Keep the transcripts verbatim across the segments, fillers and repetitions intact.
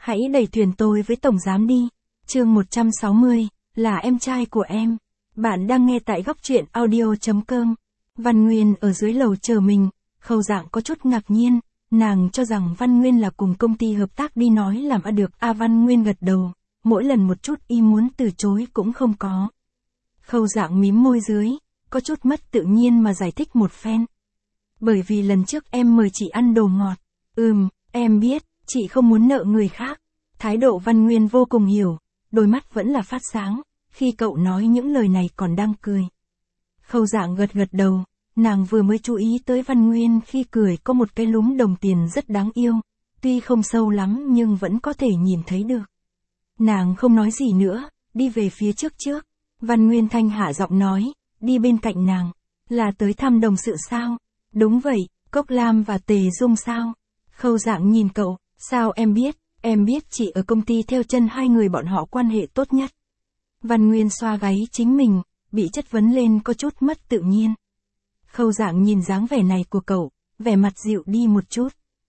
Hãy đẩy thuyền tôi với tổng giám đi. Chương một trăm sáu mươi, là em trai của em. Bạn đang nghe tại góc truyện audio chấm com. Văn Nguyên ở dưới lầu chờ mình, Khâu Dạng có chút ngạc nhiên, nàng cho rằng Văn Nguyên là cùng công ty hợp tác đi nói làm ăn được. A Văn Nguyên gật đầu, mỗi lần một chút y muốn từ chối cũng không có. Khâu Dạng mím môi dưới, có chút mất tự nhiên mà giải thích một phen. Bởi vì lần trước em mời chị ăn đồ ngọt. Ừm, em biết, chị không muốn nợ người khác. Thái độ Văn Nguyên vô cùng hiểu, đôi mắt vẫn là phát sáng, khi cậu nói những lời này còn đang cười. Khâu Dạng gật gật đầu, nàng vừa mới chú ý tới Văn Nguyên khi cười có một cái lúm đồng tiền rất đáng yêu, tuy không sâu lắm nhưng vẫn có thể nhìn thấy được. Nàng không nói gì nữa, đi về phía trước trước. Văn Nguyên thanh hạ giọng nói, đi bên cạnh nàng, là tới thăm đồng sự sao? Đúng vậy, Cốc Lam và Tề Dung sao? Khâu Dạng nhìn cậu, sao em biết? Em biết chị ở công ty theo chân hai người bọn họ quan hệ tốt nhất. Văn Nguyên xoa gáy chính mình, bị chất vấn lên có chút mất tự nhiên. Khâu Dạng nhìn dáng vẻ này của cậu, vẻ mặt dịu đi một chút.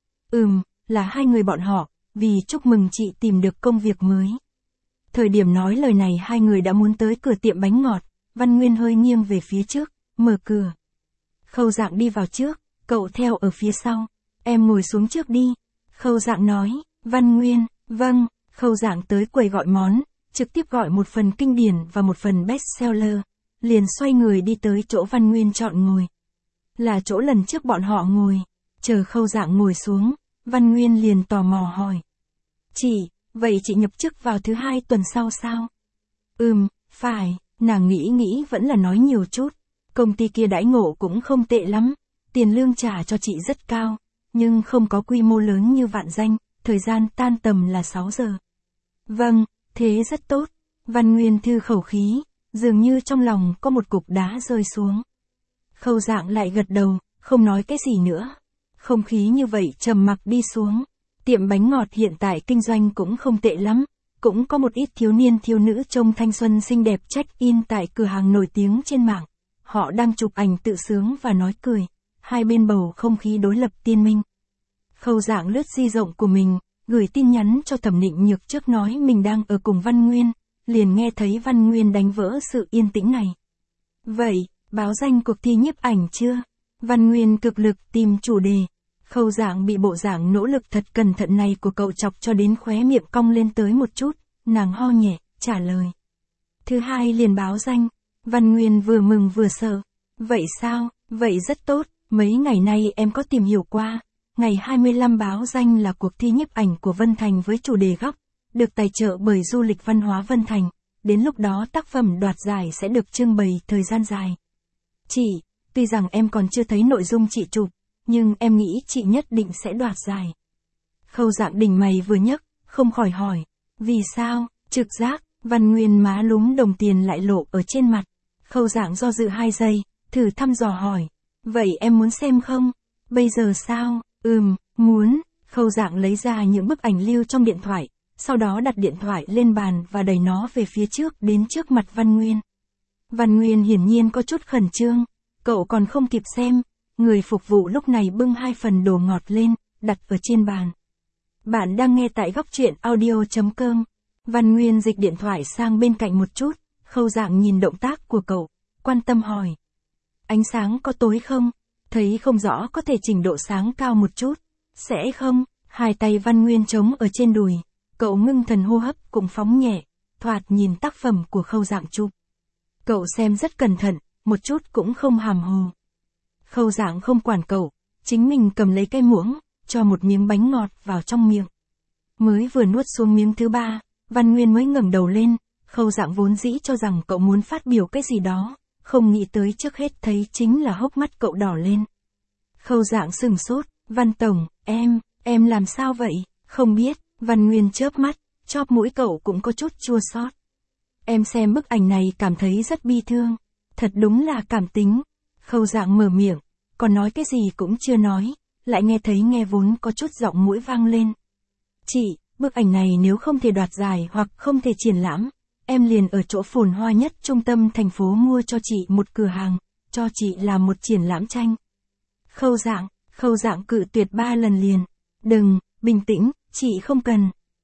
Ừm, là hai người bọn họ, vì chúc mừng chị tìm được công việc mới. Thời điểm nói lời này hai người đã muốn tới cửa tiệm bánh ngọt, Văn Nguyên hơi nghiêng về phía trước, mở cửa. Khâu Dạng đi vào trước, cậu theo ở phía sau. Em ngồi xuống trước đi. Khâu Dạng nói, Văn Nguyên, vâng. Khâu Dạng tới quầy gọi món, trực tiếp gọi một phần kinh điển và một phần best seller, liền xoay người đi tới chỗ Văn Nguyên chọn ngồi. Là chỗ lần trước bọn họ ngồi. Chờ Khâu Dạng ngồi xuống, Văn Nguyên liền tò mò hỏi. Chị, vậy chị nhập chức vào thứ hai tuần sau sao? Ừm, phải, nàng nghĩ nghĩ vẫn là nói nhiều chút. Công ty kia đãi ngộ cũng không tệ lắm, tiền lương trả cho chị rất cao, nhưng không có quy mô lớn như Vạn Danh, thời gian tan tầm là sáu giờ. Vâng, thế rất tốt. Văn Nguyên thư khẩu khí, dường như trong lòng có một cục đá rơi xuống. Khâu Dạng lại gật đầu, không nói cái gì nữa. Không khí như vậy trầm mặc đi xuống. Tiệm bánh ngọt hiện tại kinh doanh cũng không tệ lắm, cũng có một ít thiếu niên thiếu nữ trông thanh xuân xinh đẹp check-in tại cửa hàng nổi tiếng trên mạng. Họ đang chụp ảnh tự sướng và nói cười, hai bên bầu không khí đối lập tiên minh. Khâu Dạng lướt di rộng của mình, gửi tin nhắn cho Thẩm Định Nhược trước nói mình đang ở cùng Văn Nguyên, liền nghe thấy Văn Nguyên đánh vỡ sự yên tĩnh này. Vậy, báo danh cuộc thi nhiếp ảnh chưa? Văn Nguyên cực lực tìm chủ đề. Khâu Dạng bị bộ dạng nỗ lực thật cẩn thận này của cậu chọc cho đến khóe miệng cong lên tới một chút, nàng ho nhẹ, trả lời. Thứ hai liền báo danh. Văn Nguyên vừa mừng vừa sợ. Vậy sao, vậy rất tốt, mấy ngày nay em có tìm hiểu qua. Ngày hai mươi lăm báo danh là cuộc thi nhiếp ảnh của Vân Thành với chủ đề góc, được tài trợ bởi Du lịch văn hóa Vân Thành. Đến lúc đó tác phẩm đoạt giải sẽ được trưng bày thời gian dài. Chị, tuy rằng em còn chưa thấy nội dung chị chụp, nhưng em nghĩ chị nhất định sẽ đoạt giải. Khâu Dạng đỉnh mày vừa nhấc, không khỏi hỏi. Vì sao? Trực giác. Văn Nguyên má lúm đồng tiền lại lộ ở trên mặt. Khâu Dạng do dự hai giây, thử thăm dò hỏi. Vậy em muốn xem không? Bây giờ sao? Ừm, muốn. Khâu Dạng lấy ra những bức ảnh lưu trong điện thoại, sau đó đặt điện thoại lên bàn và đẩy nó về phía trước đến trước mặt Văn Nguyên. Văn Nguyên hiển nhiên có chút khẩn trương, cậu còn không kịp xem. Người phục vụ lúc này bưng hai phần đồ ngọt lên, đặt ở trên bàn. Bạn đang nghe tại góc truyện audio chấm com. Văn Nguyên dịch điện thoại sang bên cạnh một chút, Khâu Dạng nhìn động tác của cậu, quan tâm hỏi. Ánh sáng có tối không? Thấy không rõ có thể chỉnh độ sáng cao một chút. Sẽ không? Hai tay Văn Nguyên trống ở trên đùi, cậu ngưng thần hô hấp cũng phóng nhẹ, thoạt nhìn tác phẩm của Khâu Dạng chụp. Cậu xem rất cẩn thận, một chút cũng không hàm hồ. Khâu Dạng không quản cậu, chính mình cầm lấy cái muỗng, cho một miếng bánh ngọt vào trong miệng. Mới vừa nuốt xuống miếng thứ ba, Văn Nguyên mới ngẩng đầu lên. Khâu Dạng vốn dĩ cho rằng cậu muốn phát biểu cái gì đó, không nghĩ tới trước hết thấy chính là hốc mắt cậu đỏ lên. Khâu Dạng sừng sốt, Văn Tổng, em, em làm sao vậy? Không biết. Văn Nguyên chớp mắt, chóp mũi cậu cũng có chút chua xót. Em xem bức ảnh này cảm thấy rất bi thương, thật đúng là cảm tính. Khâu Dạng mở miệng, còn nói cái gì cũng chưa nói, lại nghe thấy nghe vốn có chút giọng mũi vang lên. Chị, bức ảnh này nếu không thể đoạt giải hoặc không thể triển lãm, em liền ở chỗ phồn hoa nhất trung tâm thành phố mua cho chị một cửa hàng, cho chị làm một triển lãm tranh. Khâu Dạng, Khâu Dạng cự tuyệt ba lần liền. Đừng, bình tĩnh, chị không cần.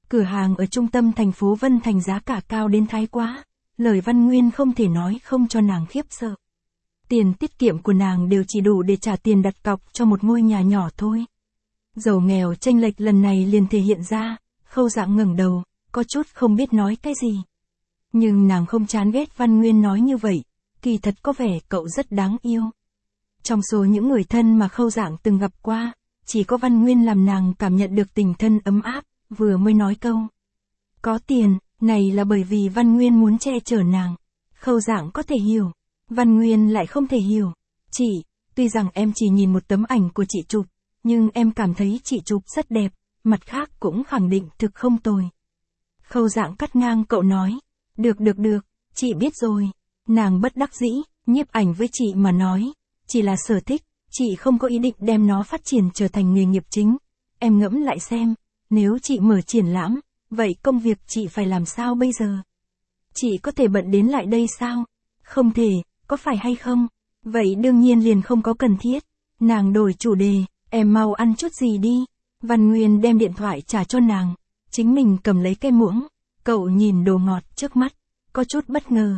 Cửa hàng ở trung tâm thành phố Vân Thành giá cả cao đến thái quá, lời Văn Nguyên không thể nói không cho nàng khiếp sợ. Tiền tiết kiệm của nàng đều chỉ đủ để trả tiền đặt cọc cho một ngôi nhà nhỏ thôi. Giàu nghèo chênh lệch lần này liền thể hiện ra, Khâu Dạng ngẩng đầu, có chút không biết nói cái gì. Nhưng nàng không chán ghét Văn Nguyên nói như vậy, kỳ thật có vẻ cậu rất đáng yêu. Trong số những người thân mà Khâu Dạng từng gặp qua, chỉ có Văn Nguyên làm nàng cảm nhận được tình thân ấm áp, vừa mới nói câu. Có tiền, này là bởi vì Văn Nguyên muốn che chở nàng. Khâu Dạng có thể hiểu, Văn Nguyên lại không thể hiểu. Chị, tuy rằng em chỉ nhìn một tấm ảnh của chị chụp, nhưng em cảm thấy chị chụp rất đẹp, mặt khác cũng khẳng định thực không tồi. Khâu Dạng cắt ngang cậu nói. Được được được, chị biết rồi. Nàng bất đắc dĩ, nhiếp ảnh với chị mà nói, chỉ là sở thích, chị không có ý định đem nó phát triển trở thành nghề nghiệp chính. Em ngẫm lại xem, nếu chị mở triển lãm, vậy công việc chị phải làm sao bây giờ? Chị có thể bận đến lại đây sao? Không thể, có phải hay không? Vậy đương nhiên liền không có cần thiết. Nàng đổi chủ đề, em mau ăn chút gì đi. Văn Nguyên đem điện thoại trả cho nàng, chính mình cầm lấy cái muỗng. Cậu nhìn đồ ngọt trước mắt, có chút bất ngờ.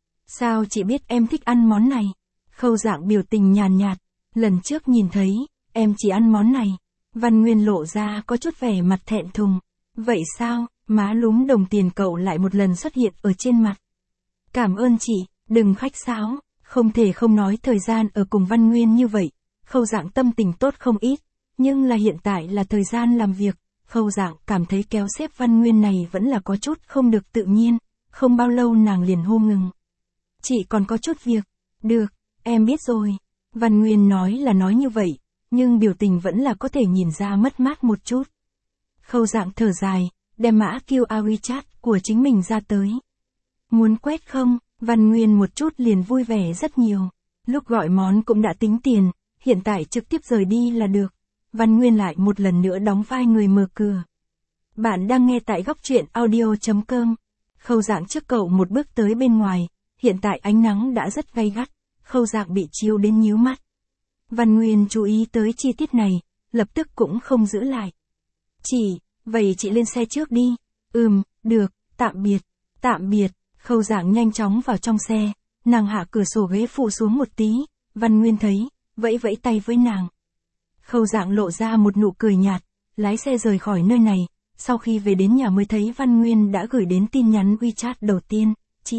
Sao chị biết em thích ăn món này? Khâu Dạng biểu tình nhàn nhạt, lần trước nhìn thấy, em chỉ ăn món này. Văn Nguyên lộ ra có chút vẻ mặt thẹn thùng. Vậy sao? Má lúm đồng tiền cậu lại một lần xuất hiện ở trên mặt. Cảm ơn chị, đừng khách sáo, không thể không nói thời gian ở cùng Văn Nguyên như vậy. Khâu Dạng tâm tình tốt không ít, nhưng là hiện tại là thời gian làm việc. Khâu Dạng cảm thấy kéo xếp Văn Nguyên này vẫn là có chút không được tự nhiên, không bao lâu nàng liền hô ngừng. Chị còn có chút việc. Được, em biết rồi. Văn Nguyên nói là nói như vậy, nhưng biểu tình vẫn là có thể nhìn ra mất mát một chút. Khâu Dạng thở dài, đem mã quy rờ WeChat của chính mình ra tới. Muốn quét không? Văn Nguyên một chút liền vui vẻ rất nhiều. Lúc gọi món cũng đã tính tiền, hiện tại trực tiếp rời đi là được. Văn Nguyên lại một lần nữa đóng vai người mở cửa. Bạn đang nghe tại góc truyện audio chấm com. Khâu Dạng trước cậu một bước tới bên ngoài, hiện tại ánh nắng đã rất gay gắt, Khâu Dạng bị chiếu đến nhíu mắt. Văn Nguyên chú ý tới chi tiết này, lập tức cũng không giữ lại. Chị, vậy chị lên xe trước đi. Ừm, được, tạm biệt, tạm biệt. Khâu Dạng nhanh chóng vào trong xe, nàng hạ cửa sổ ghế phụ xuống một tí, Văn Nguyên thấy, vẫy vẫy tay với nàng. Khâu Dạng lộ ra một nụ cười nhạt, lái xe rời khỏi nơi này, sau khi về đến nhà mới thấy Văn Nguyên đã gửi đến tin nhắn WeChat đầu tiên, chị.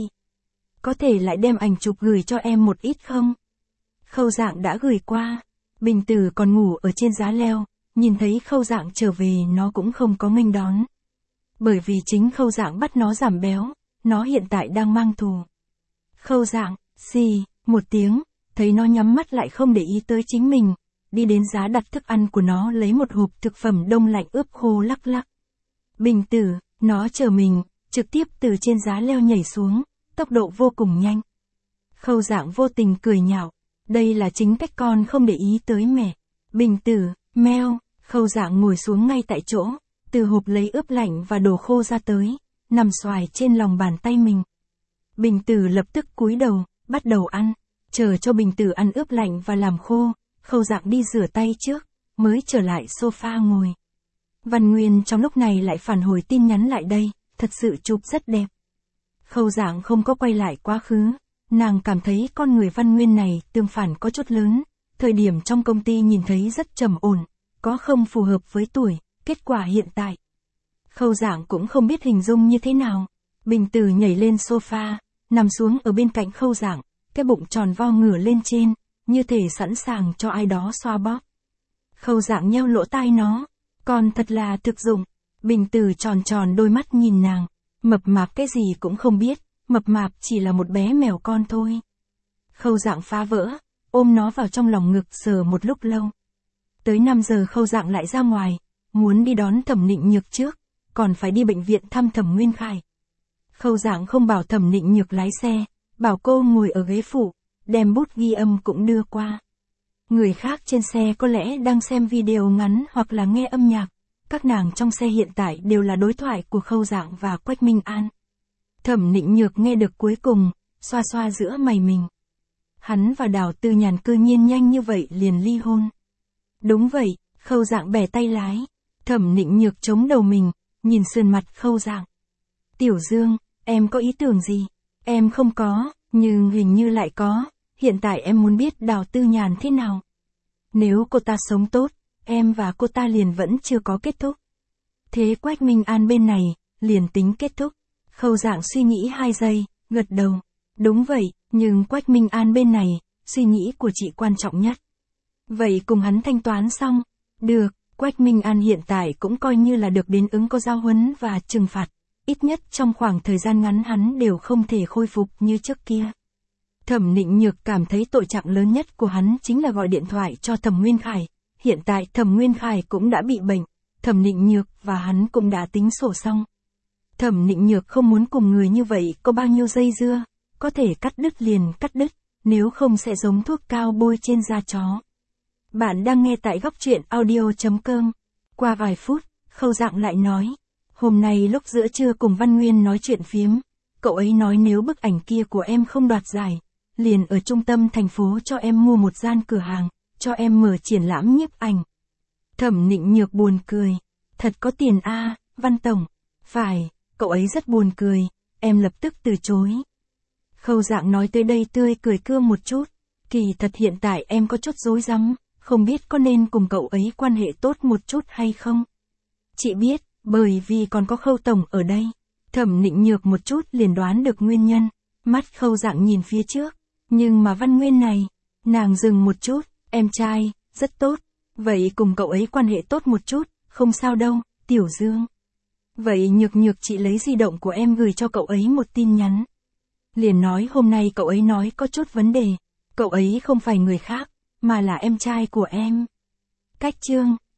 Có thể lại đem ảnh chụp gửi cho em một ít không? Khâu Dạng đã gửi qua, Bình Tử còn ngủ ở trên giá leo, nhìn thấy Khâu Dạng trở về nó cũng không có nghênh đón. Bởi vì chính Khâu Dạng bắt nó giảm béo, nó hiện tại đang mang thù. Khâu Dạng, xì, một tiếng, thấy nó nhắm mắt lại không để ý tới chính mình, đi đến giá đặt thức ăn của nó lấy một hộp thực phẩm đông lạnh ướp khô lắc lắc. Bình Tử, nó chờ mình, trực tiếp từ trên giá leo nhảy xuống, tốc độ vô cùng nhanh. Khâu Dạng vô tình cười nhạo, đây là chính cách con không để ý tới mẹ. Bình Tử, meo, Khâu Dạng ngồi xuống ngay tại chỗ, từ hộp lấy ướp lạnh và đồ khô ra tới, nằm xoài trên lòng bàn tay mình. Bình Tử lập tức cúi đầu, bắt đầu ăn, chờ cho Bình Tử ăn ướp lạnh và làm khô, Khâu Dạng đi rửa tay trước, mới trở lại sofa ngồi. Văn Nguyên trong lúc này lại phản hồi tin nhắn lại đây, thật sự chụp rất đẹp. Khâu Dạng không có quay lại quá khứ, nàng cảm thấy con người Văn Nguyên này tương phản có chút lớn, thời điểm trong công ty nhìn thấy rất trầm ổn, có không phù hợp với tuổi, kết quả hiện tại. Khâu Dạng cũng không biết hình dung như thế nào. Bình Tử nhảy lên sofa, nằm xuống ở bên cạnh Khâu Dạng, cái bụng tròn vo ngửa lên trên, như thể sẵn sàng cho ai đó xoa bóp. Khâu Dạng nheo lỗ tai nó, còn thật là thực dụng. Bình Tử tròn tròn đôi mắt nhìn nàng, mập mạp cái gì cũng không biết, mập mạp chỉ là một bé mèo con thôi. Khâu Dạng phá vỡ, ôm nó vào trong lòng ngực sờ một lúc lâu. Tới năm giờ Khâu Dạng lại ra ngoài, muốn đi đón Thẩm Nịnh Nhược trước, còn phải đi bệnh viện thăm Thẩm Nguyên Khải. Khâu Dạng không bảo Thẩm Nịnh Nhược lái xe, bảo cô ngồi ở ghế phụ, đem bút ghi âm cũng đưa qua. Người khác trên xe có lẽ đang xem video ngắn hoặc là nghe âm nhạc, các nàng trong xe hiện tại đều là đối thoại của Khâu Dạng và Quách Minh An. Thẩm Nịnh Nhược nghe được cuối cùng, xoa xoa giữa mày mình. Hắn và Đào Tư Nhàn cư nhiên nhanh như vậy liền ly hôn. Đúng vậy, Khâu Dạng bẻ tay lái, Thẩm Nịnh Nhược chống đầu mình, nhìn sườn mặt Khâu Dạng. Tiểu Dương, em có ý tưởng gì? Em không có, nhưng hình như lại có, hiện tại em muốn biết Đào Tư Nhàn thế nào. Nếu cô ta sống tốt, em và cô ta liền vẫn chưa có kết thúc. Thế Quách Minh An bên này, liền tính kết thúc. Khâu Dạng suy nghĩ hai giây, gật đầu. Đúng vậy, nhưng Quách Minh An bên này, suy nghĩ của chị quan trọng nhất. Vậy cùng hắn thanh toán xong. Được, Quách Minh An hiện tại cũng coi như là được đến ứng có giáo huấn và trừng phạt. Ít nhất trong khoảng thời gian ngắn hắn đều không thể khôi phục như trước kia. Thẩm Nịnh Nhược cảm thấy tội trạng lớn nhất của hắn chính là gọi điện thoại cho Thẩm Nguyên Khải. Hiện tại Thẩm Nguyên Khải cũng đã bị bệnh, Thẩm Nịnh Nhược và hắn cũng đã tính sổ xong. Thẩm Nịnh Nhược không muốn cùng người như vậy có bao nhiêu dây dưa, có thể cắt đứt liền cắt đứt, nếu không sẽ giống thuốc cao bôi trên da chó. Bạn đang nghe tại góc truyện audio chấm com. Qua vài phút, Khâu Dạng lại nói. Hôm nay lúc giữa trưa cùng Văn Nguyên nói chuyện phiếm, cậu ấy nói nếu bức ảnh kia của em không đoạt giải, liền ở trung tâm thành phố cho em mua một gian cửa hàng, cho em mở triển lãm nhiếp ảnh. Thẩm Nịnh Nhược buồn cười. Thật có tiền a, à, Văn Tổng. Phải, cậu ấy rất buồn cười, em lập tức từ chối. Khâu Dạng nói tới đây tươi cười cương một chút. Kỳ thật hiện tại em có chút rối rắm, không biết có nên cùng cậu ấy quan hệ tốt một chút hay không. Chị biết, bởi vì còn có Khâu Tổng ở đây. Thẩm Nịnh Nhược một chút liền đoán được nguyên nhân. Mắt Khâu Dạng nhìn phía trước. Nhưng mà Văn Nguyên này, nàng dừng một chút, em trai, rất tốt. Vậy cùng cậu ấy quan hệ tốt một chút, không sao đâu, Tiểu Dương. Vậy Nhược Nhược chị lấy di động của em gửi cho cậu ấy một tin nhắn. Liền nói hôm nay cậu ấy nói có chút vấn đề. Cậu ấy không phải người khác, mà là em trai của em. Cách chương